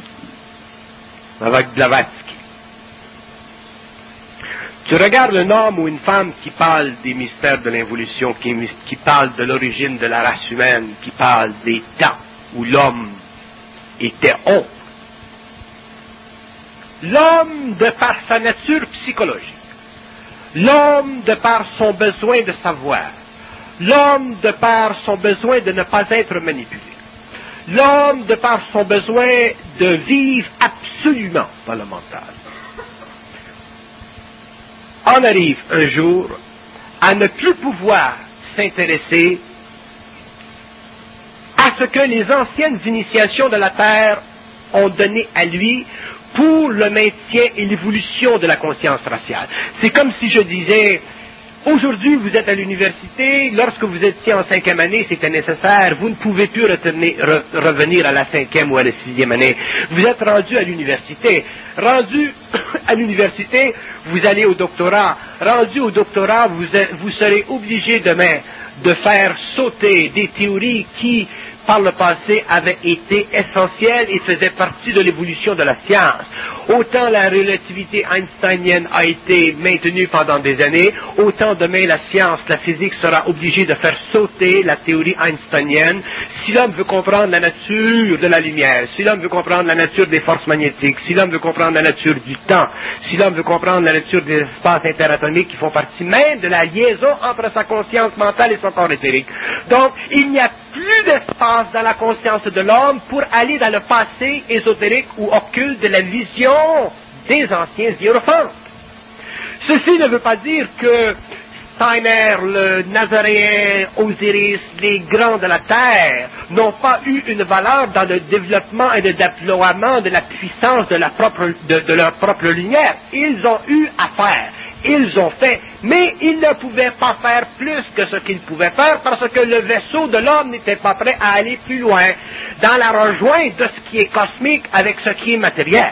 avec Blavatsky, tu regardes un homme ou une femme qui parle des mystères de l'involution, qui, qui parle de l'origine de la race humaine, qui parle des temps où l'homme était ombre. L'homme, de par sa nature psychologique, l'homme, de par son besoin de savoir, l'homme, de par son besoin de ne pas être manipulé, l'homme, de par son besoin de vivre absolument dans le mental, en arrive un jour à ne plus pouvoir s'intéresser à ce que les anciennes initiations de la Terre ont donné à lui pour le maintien et l'évolution de la conscience raciale. C'est comme si je disais, aujourd'hui vous êtes à l'université, lorsque vous étiez en cinquième année, c'était nécessaire, vous ne pouvez plus retourner, re, revenir à la cinquième ou à la sixième année. Vous êtes rendu à l'université. Rendu à l'université, vous allez au doctorat. Rendu au doctorat, vous, vous serez obligé demain de faire sauter des théories qui, par le passé, avaient été essentielles et faisaient partie de l'évolution de la science. Autant la relativité einsteinienne a été maintenue pendant des années, autant demain la science, la physique sera obligée de faire sauter la théorie einsteinienne si l'homme veut comprendre la nature de la lumière, si l'homme veut comprendre la nature des forces magnétiques, si l'homme veut comprendre la nature du temps, si l'homme veut comprendre la nature des espaces interatomiques qui font partie même de la liaison entre sa conscience mentale et son corps éthérique. Donc, il n'y a plus d'espace dans la conscience de l'homme pour aller dans le passé ésotérique ou occulte de la vision des anciens hiérophantes. Ceci ne veut pas dire que Steiner, le Nazaréen, Osiris, les grands de la Terre, n'ont pas eu une valeur dans le développement et le déploiement de la puissance de, la propre, de, de leur propre lumière. Ils ont eu à faire. Ils ont fait, mais ils ne pouvaient pas faire plus que ce qu'ils pouvaient faire parce que le vaisseau de l'homme n'était pas prêt à aller plus loin dans la rejointe de ce qui est cosmique avec ce qui est matériel.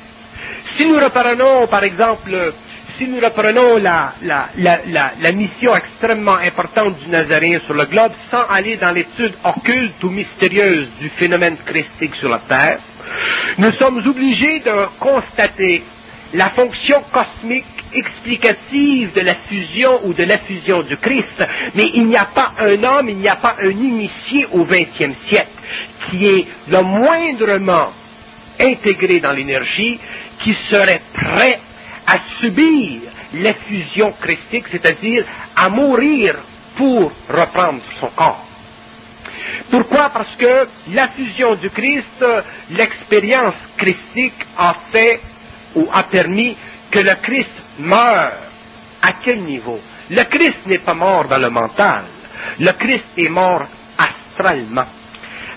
Si nous reprenons, par exemple, si nous reprenons la, la, la, la, la mission extrêmement importante du Nazaréen sur le globe, sans aller dans l'étude occulte ou mystérieuse du phénomène christique sur la Terre, nous sommes obligés de constater la fonction cosmique explicative de la fusion ou de l'effusion du Christ, mais il n'y a pas un homme, il n'y a pas un initié au vingtième siècle qui est le moindrement intégré dans l'énergie, qui serait prêt à subir l'effusion christique, c'est-à-dire à mourir pour reprendre son corps. Pourquoi? Parce que la fusion du Christ, l'expérience christique a fait ou a permis que le Christ meure. À quel niveau? Le Christ n'est pas mort dans le mental. Le Christ est mort astralement.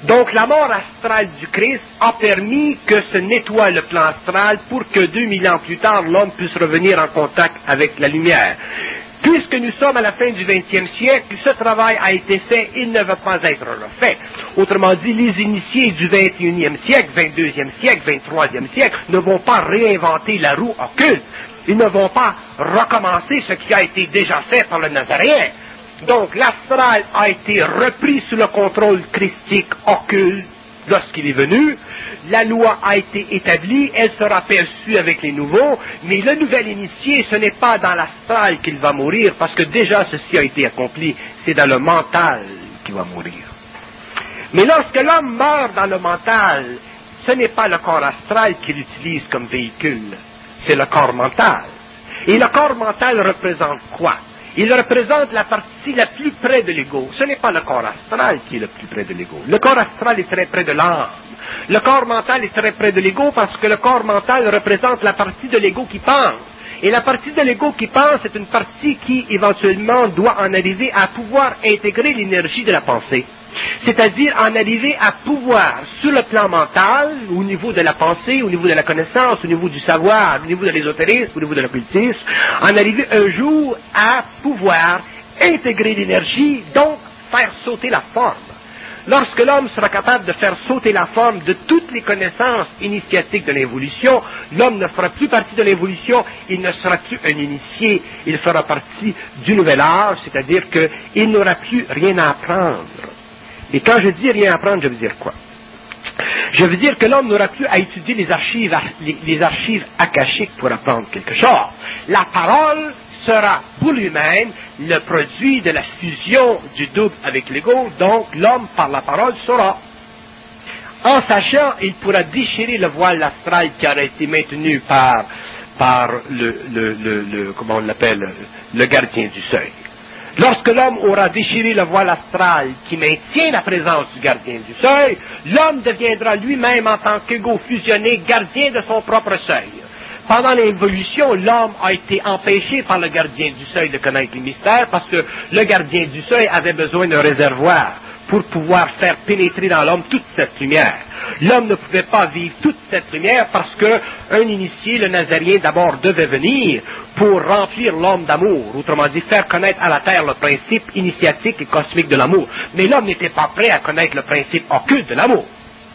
Donc la mort astrale du Christ a permis que se nettoie le plan astral pour que deux mille ans plus tard, l'homme puisse revenir en contact avec la lumière. Puisque nous sommes à la fin du vingtième siècle, ce travail a été fait, il ne va pas être refait. Autrement dit, les initiés du vingt et unième siècle, vingt-deuxième siècle, vingt-troisième siècle ne vont pas réinventer la roue occulte. Ils ne vont pas recommencer ce qui a été déjà fait par le Nazaréen. Donc l'astral a été repris sous le contrôle christique occulte lorsqu'il est venu. La loi a été établie, elle sera perçue avec les nouveaux, mais le nouvel initié, ce n'est pas dans l'astral qu'il va mourir, parce que déjà ceci a été accompli, c'est dans le mental qu'il va mourir. Mais lorsque l'homme meurt dans le mental, ce n'est pas le corps astral qu'il utilise comme véhicule, c'est le corps mental. Et le corps mental représente quoi? Il représente la partie la plus près de l'ego. Ce n'est pas le corps astral qui est le plus près de l'ego. Le corps astral est très près de l'âme. Le corps mental est très près de l'ego parce que le corps mental représente la partie de l'ego qui pense. Et la partie de l'ego qui pense est une partie qui, éventuellement, doit en arriver à pouvoir intégrer l'énergie de la pensée. C'est-à-dire en arriver à pouvoir, sur le plan mental, au niveau de la pensée, au niveau de la connaissance, au niveau du savoir, au niveau de l'ésotérisme, au niveau de l'occultisme, en arriver un jour à pouvoir intégrer l'énergie, donc faire sauter la forme. Lorsque l'homme sera capable de faire sauter la forme de toutes les connaissances initiatiques de l'évolution, l'homme ne fera plus partie de l'évolution, il ne sera plus un initié, il fera partie du nouvel âge, c'est-à-dire qu'il n'aura plus rien à apprendre. Et quand je dis rien à apprendre, je veux dire quoi? Je veux dire que l'homme n'aura plus à étudier les archives, les, les archives akashiques pour apprendre quelque chose. La parole sera pour lui-même le produit de la fusion du double avec l'ego, donc l'homme par la parole saura. En sachant, il pourra déchirer le voile astral qui aurait été maintenu par, par le, le, le, le, comment on l'appelle, le gardien du seuil. Lorsque l'homme aura déchiré le voile astral qui maintient la présence du gardien du seuil, l'homme deviendra lui-même en tant qu'égo fusionné gardien de son propre seuil. Pendant l'évolution, l'homme a été empêché par le gardien du seuil de connaître les mystères parce que le gardien du seuil avait besoin d'un réservoir pour pouvoir faire pénétrer dans l'homme toute cette lumière. L'homme ne pouvait pas vivre toute cette lumière parce qu'un initié, le Nazarien, d'abord devait venir pour remplir l'homme d'amour, autrement dit, faire connaître à la terre le principe initiatique et cosmique de l'amour. Mais l'homme n'était pas prêt à connaître le principe occulte de l'amour.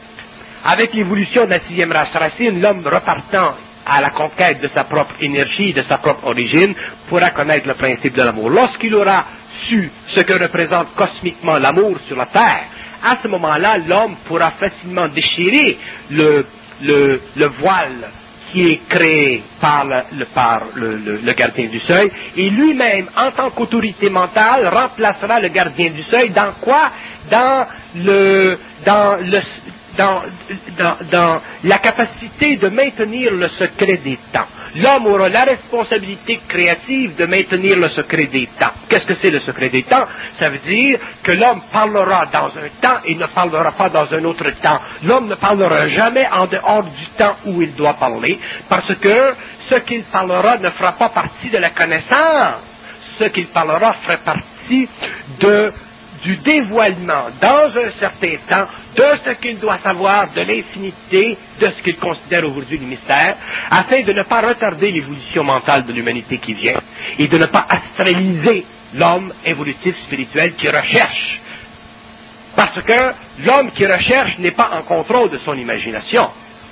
Avec l'évolution de la sixième race racine, l'homme repartant à la conquête de sa propre énergie, de sa propre origine, pourra connaître le principe de l'amour. Lorsqu'il aura su ce que représente cosmiquement l'amour sur la terre, à ce moment-là, l'homme pourra facilement déchirer le, le, le voile qui est créé par, le, par le, le, le gardien du seuil, et lui-même, en tant qu'autorité mentale, remplacera le gardien du seuil dans quoi? Dans le, dans le, Dans, dans, dans la capacité de maintenir le secret des temps. L'homme aura la responsabilité créative de maintenir le secret des temps. Qu'est-ce que c'est le secret des temps? Ça veut dire que l'homme parlera dans un temps et ne parlera pas dans un autre temps. L'homme ne parlera jamais en dehors du temps où il doit parler, parce que ce qu'il parlera ne fera pas partie de la connaissance. Ce qu'il parlera fera partie de du dévoilement dans un certain temps de ce qu'il doit savoir de l'infinité de ce qu'il considère aujourd'hui le mystère, afin de ne pas retarder l'évolution mentale de l'humanité qui vient et de ne pas astraliser l'homme évolutif spirituel qui recherche. Parce que l'homme qui recherche n'est pas en contrôle de son imagination.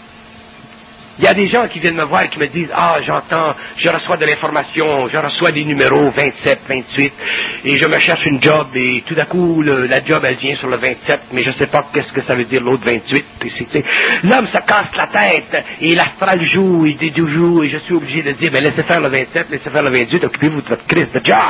Il y a des gens qui viennent me voir et qui me disent « Ah, j'entends, je reçois de l'information, je reçois des numéros vingt-sept, vingt-huit, et je me cherche une job, et tout d'un coup, le, la job, elle vient sur le vingt-sept, mais je ne sais pas qu'est-ce que ça veut dire l'autre vingt-huit. » L'homme se casse la tête, et l'astral joue, il dit « joue, et je suis obligé de dire « Ben, laissez faire le vingt-sept, laissez faire le vingt-huit, occupez-vous de votre crise de job. »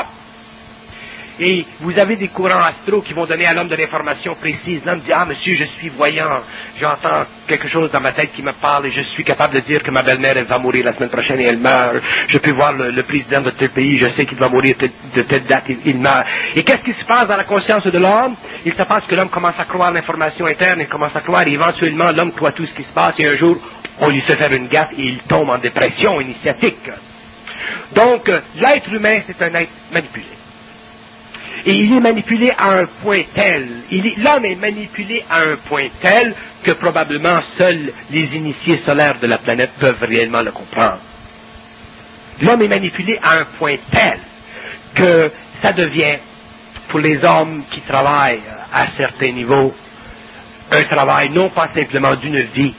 Et vous avez des courants astraux qui vont donner à l'homme de l'information précise. L'homme dit « Ah, monsieur, je suis voyant, j'entends quelque chose dans ma tête qui me parle et je suis capable de dire que ma belle-mère, elle va mourir la semaine prochaine et elle meurt. Je peux voir le, le président de tel pays, je sais qu'il va mourir de, de telle date, il, il meurt. » Et qu'est-ce qui se passe dans la conscience de l'homme? Il se passe que l'homme commence à croire l'information interne, il commence à croire et éventuellement l'homme croit tout ce qui se passe et un jour, on lui fait faire une gaffe et il tombe en dépression initiatique. Donc, l'être humain, c'est un être manipulé. Et il est manipulé à un point tel, il est, l'homme est manipulé à un point tel que probablement seuls les initiés solaires de la planète peuvent réellement le comprendre. L'homme est manipulé à un point tel que ça devient, pour les hommes qui travaillent à certains niveaux, un travail non pas simplement d'une vie,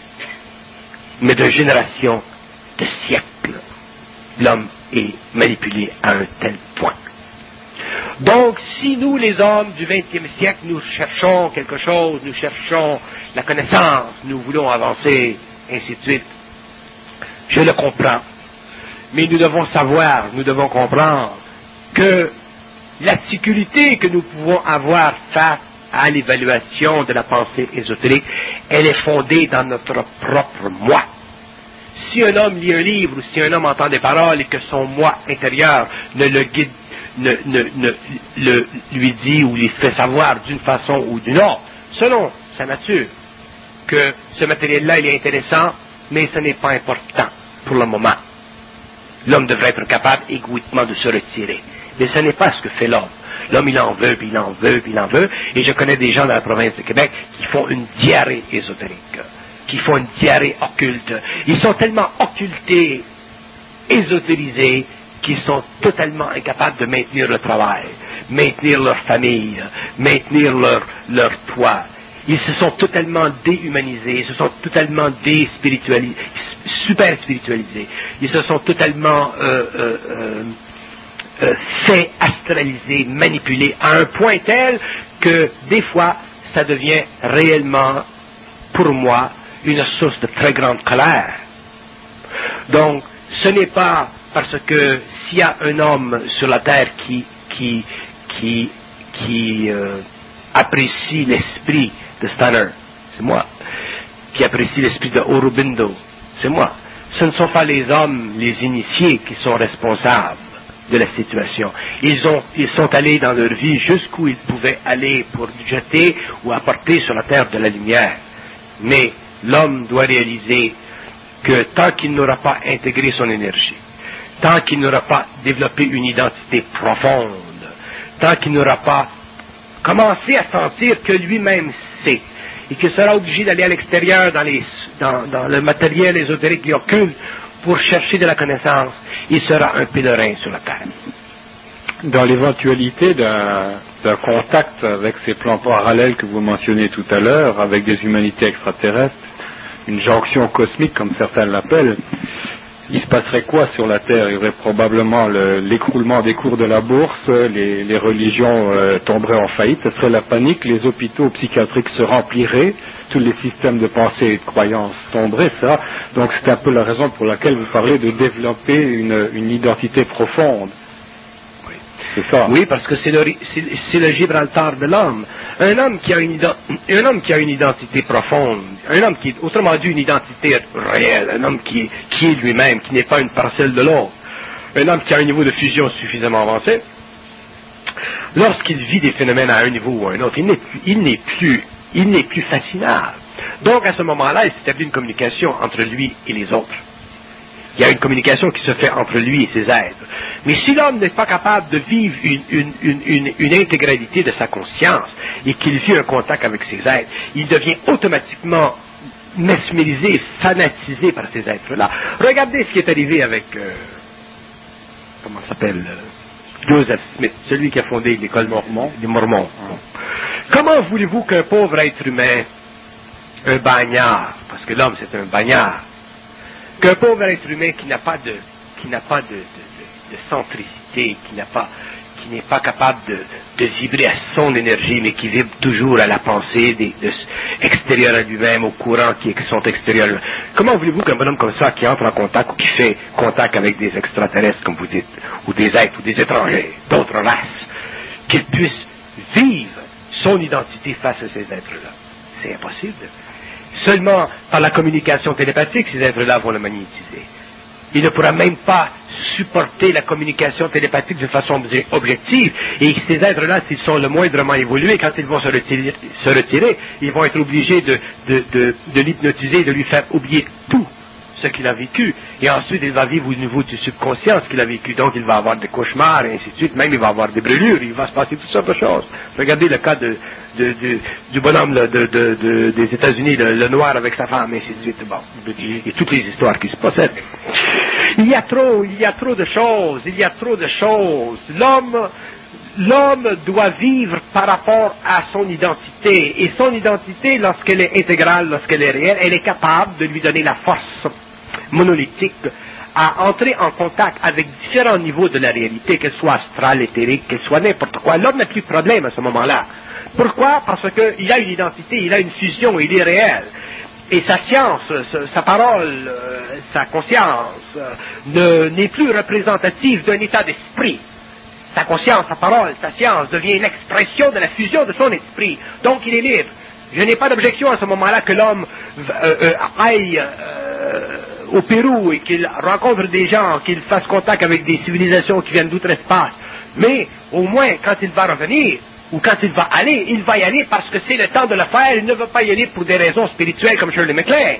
mais de générations, de siècles. L'homme est manipulé à un tel point. Donc, si nous, les hommes du vingtième siècle, nous cherchons quelque chose, nous cherchons la connaissance, nous voulons avancer, ainsi de suite, je le comprends. Mais nous devons savoir, nous devons comprendre que la sécurité que nous pouvons avoir face à l'évaluation de la pensée ésotérique, elle est fondée dans notre propre moi. Si un homme lit un livre ou si un homme entend des paroles et que son moi intérieur ne le guide, ne, ne, ne le, lui dit ou lui fait savoir d'une façon ou d'une autre, selon sa nature, que ce matériel-là il est intéressant, mais ce n'est pas important pour le moment. L'homme devrait être capable égoïquement de se retirer. Mais ce n'est pas ce que fait l'homme. L'homme, il en veut, puis il en veut, puis il en veut. Et je connais des gens dans la province de Québec qui font une diarrhée ésotérique, qui font une diarrhée occulte. Ils sont tellement occultés, ésotérisés, qu'ils sont totalement incapables de maintenir le travail, maintenir leur famille, maintenir leur, leur toit. Ils se sont totalement déhumanisés, ils se sont totalement déspiritualisés, super spiritualisés. Ils se sont totalement euh, euh, euh, euh, fait astraliser, manipuler à un point tel que des fois ça devient réellement pour moi une source de très grande colère. Donc ce n'est pas parce que s'il y a un homme sur la terre qui qui qui qui euh, apprécie l'esprit de Steiner, c'est moi, qui apprécie l'esprit de Aurobindo, c'est moi. Ce ne sont pas les hommes, les initiés qui sont responsables de la situation. Ils, ont, ils sont allés dans leur vie jusqu'où ils pouvaient aller pour jeter ou apporter sur la terre de la lumière. Mais l'homme doit réaliser que tant qu'il n'aura pas intégré son énergie, tant qu'il n'aura pas développé une identité profonde, tant qu'il n'aura pas commencé à sentir que lui-même sait, et qu'il sera obligé d'aller à l'extérieur dans, les, dans, dans le matériel ésotérique et occulte pour chercher de la connaissance, il sera un pèlerin sur la terre. Dans l'éventualité d'un, d'un contact avec ces plans parallèles que vous mentionnez tout à l'heure, avec des humanités extraterrestres, une jonction cosmique comme certains l'appellent, il se passerait quoi sur la Terre? Il y aurait probablement le, l'écroulement des cours de la bourse, les, les religions euh, tomberaient en faillite, ce serait la panique, les hôpitaux psychiatriques se rempliraient, tous les systèmes de pensée et de croyance tomberaient, ça. Donc c'est un peu la raison pour laquelle vous parlez de développer une, une identité profonde. Oui. C'est ça. Oui, parce que c'est le, c'est, c'est le Gibraltar de l'homme. Un homme qui a une un homme qui a une identité profonde, un homme qui, autrement dit, une identité réelle, un homme qui, qui est lui-même, qui n'est pas une parcelle de l'autre, un homme qui a un niveau de fusion suffisamment avancé, lorsqu'il vit des phénomènes à un niveau ou à un autre, il n'est plus, il n'est plus, il n'est plus fascinable. Donc à ce moment-là, il s'établit une communication entre lui et les autres. Il y a une communication qui se fait entre lui et ses êtres. Mais si l'homme n'est pas capable de vivre une, une, une, une, une intégralité de sa conscience et qu'il vit un contact avec ses êtres, il devient automatiquement mesmérisé, fanatisé par ces êtres-là. Regardez ce qui est arrivé avec, euh, comment ça s'appelle, euh, Joseph Smith, celui qui a fondé l'école mormon, des Mormons. Comment voulez-vous qu'un pauvre être humain, un bagnard, parce que l'homme c'est un bagnard, qu'un pauvre être humain qui n'a pas de, qui n'a pas de, de, de, de centricité, qui n'a pas, qui n'est pas capable de, de vibrer à son énergie, mais qui vibre toujours à la pensée des, de, extérieure à lui-même, aux courants qui sont extérieurs à lui-même. Comment voulez-vous qu'un bonhomme comme ça, qui entre en contact ou qui fait contact avec des extraterrestres, comme vous dites, ou des êtres, ou des étrangers, d'autres races, qu'il puisse vivre son identité face à ces êtres-là? C'est impossible. Seulement par la communication télépathique, ces êtres-là vont le magnétiser. Il ne pourra même pas supporter la communication télépathique de façon objective. Et ces êtres-là, s'ils sont le moindrement évolués, quand ils vont se retirer, se retirer ils vont être obligés de, de, de, de l'hypnotiser, de lui faire oublier tout ce qu'il a vécu. Et ensuite, il va vivre au niveau du subconscient ce qu'il a vécu. Donc, il va avoir des cauchemars, et ainsi de suite. Même, il va avoir des brûlures. Il va se passer toutes sortes de choses. Regardez le cas de, de, de, du bonhomme là, de, de, de, des États-Unis, le, le noir avec sa femme, et ainsi de suite. Bon, et toutes les histoires qui se possèdent. Il y a trop, il y a trop de choses. Il y a trop de choses. L'homme... L'homme doit vivre par rapport à son identité. Et son identité, lorsqu'elle est intégrale, lorsqu'elle est réelle, elle est capable de lui donner la force monolithique à entrer en contact avec différents niveaux de la réalité, qu'elle soit astrale, éthérique, qu'elle soit n'importe quoi. L'homme n'a plus de problème à ce moment-là. Pourquoi? Parce qu'il a une identité, il a une fusion, il est réel. Et sa science, sa parole, sa conscience ne, n'est plus représentative d'un état d'esprit. Sa conscience, sa parole, sa science devient l'expression de la fusion de son esprit. Donc il est libre. Je n'ai pas d'objection à ce moment-là que l'homme euh, euh, aille euh, au Pérou et qu'il rencontre des gens, qu'il fasse contact avec des civilisations qui viennent d'outre-espace. Mais au moins, quand il va revenir, ou quand il va aller, il va y aller parce que c'est le temps de le faire. Il ne veut pas y aller pour des raisons spirituelles comme Shirley MacLaine.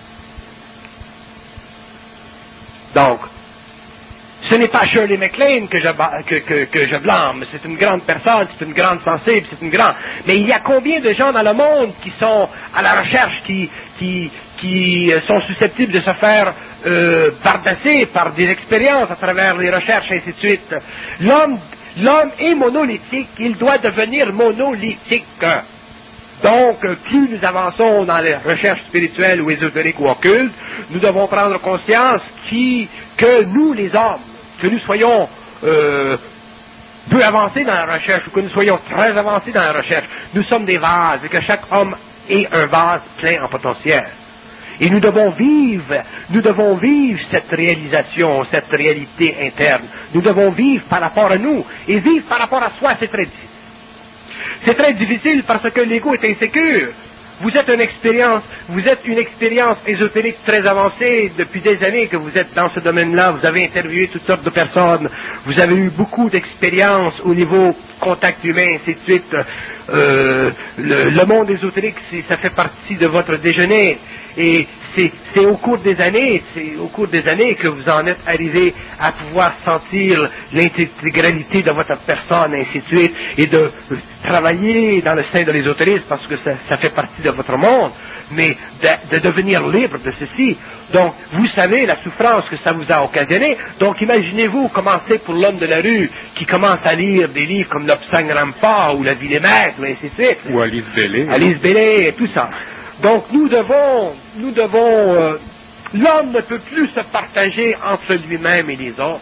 Donc, ce n'est pas Shirley MacLaine que je, que, que, que je blâme, c'est une grande personne, c'est une grande sensible, c'est une grande... Mais il y a combien de gens dans le monde qui sont à la recherche, qui, qui, qui sont susceptibles de se faire euh, bardasser par des expériences à travers les recherches, et ainsi de suite. L'homme, l'homme est monolithique, il doit devenir monolithique. Donc, plus nous avançons dans les recherches spirituelles ou ésotériques ou occultes, nous devons prendre conscience qui, que nous, les hommes, que nous soyons euh, peu avancés dans la recherche ou que nous soyons très avancés dans la recherche, nous sommes des vases et que chaque homme est un vase plein en potentiel. Et nous devons vivre, nous devons vivre cette réalisation, cette réalité interne. Nous devons vivre par rapport à nous. Et vivre par rapport à soi, c'est très difficile. C'est très difficile parce que l'ego est insécure. Vous êtes une expérience, vous êtes une expérience ésotérique très avancée depuis des années que vous êtes dans ce domaine-là. Vous avez interviewé toutes sortes de personnes. Vous avez eu beaucoup d'expérience au niveau contact humain, ainsi de suite. Euh, le, le monde ésotérique, c'est, ça fait partie de votre déjeuner. Et c'est, c'est au cours des années, c'est au cours des années que vous en êtes arrivé à pouvoir sentir l'intégralité de votre personne, ainsi de suite, et de travailler dans le sein de l'ésotérisme parce que ça, ça fait partie de votre monde, mais de, de devenir libre de ceci. Donc, vous savez la souffrance que ça vous a occasionné. Donc, imaginez-vous commencer pour l'homme de la rue qui commence à lire des livres comme l'Obsang Rampa ou La vie des maîtres, ou ainsi de suite. Ou Alice Bailey. Alice Bailey et tout ça. Donc, nous devons, nous devons, euh, l'homme ne peut plus se partager entre lui-même et les autres.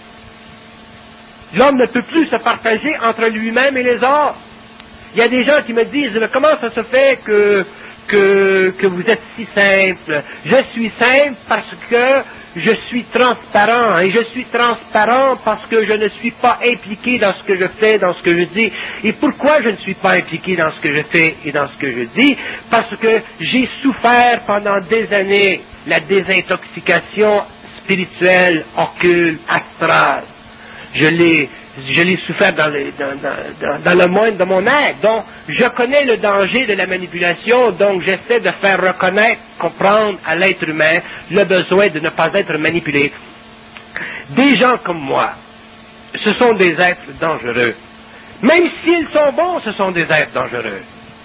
L'homme ne peut plus se partager entre lui-même et les autres. Il y a des gens qui me disent, mais comment ça se fait que, que, que vous êtes si simple? Je suis simple parce que je suis transparent. Et je suis transparent parce que je ne suis pas impliqué dans ce que je fais, dans ce que je dis. Et pourquoi je ne suis pas impliqué dans ce que je fais et dans ce que je dis? Parce que j'ai souffert pendant des années la désintoxication spirituelle, occulte, astrale. Je l'ai, je l'ai souffert dans le, dans, dans, dans le moindre de mon être. Donc, je connais le danger de la manipulation, donc j'essaie de faire reconnaître, comprendre à l'être humain le besoin de ne pas être manipulé. Des gens comme moi, ce sont des êtres dangereux. Même s'ils sont bons, ce sont des êtres dangereux.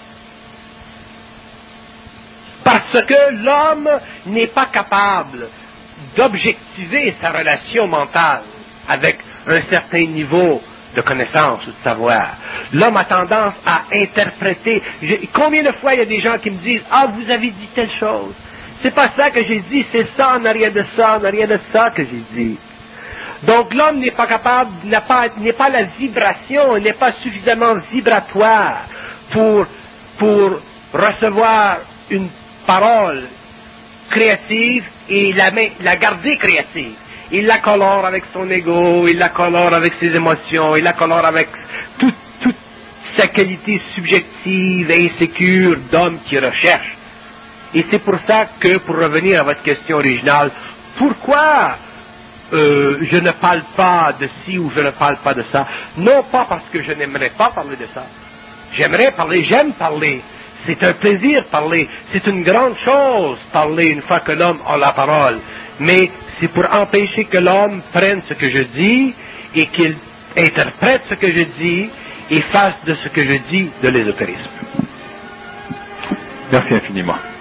Parce que l'homme n'est pas capable d'objectiver sa relation mentale avec un certain niveau de connaissance ou de savoir. L'homme a tendance à interpréter. J'ai, combien de fois il y a des gens qui me disent « Ah, vous avez dit telle chose. C'est pas ça que j'ai dit, c'est ça en arrière de ça, en arrière de ça que j'ai dit. » Donc l'homme n'est pas capable, n'a pas, n'est pas la vibration, n'est pas suffisamment vibratoire pour, pour recevoir une parole créative et la, la garder créative. Il la colore avec son ego, il la colore avec ses émotions, il la colore avec toute, toute sa qualité subjective et insécure d'homme qui recherche. Et c'est pour ça que, pour revenir à votre question originale, pourquoi euh, je ne parle pas de ci ou je ne parle pas de ça? Non pas parce que je n'aimerais pas parler de ça. J'aimerais parler, j'aime parler. C'est un plaisir parler. C'est une grande chose parler une fois que l'homme a la parole. Mais c'est pour empêcher que l'homme prenne ce que je dis et qu'il interprète ce que je dis et fasse de ce que je dis de l'ésotérisme. Merci infiniment.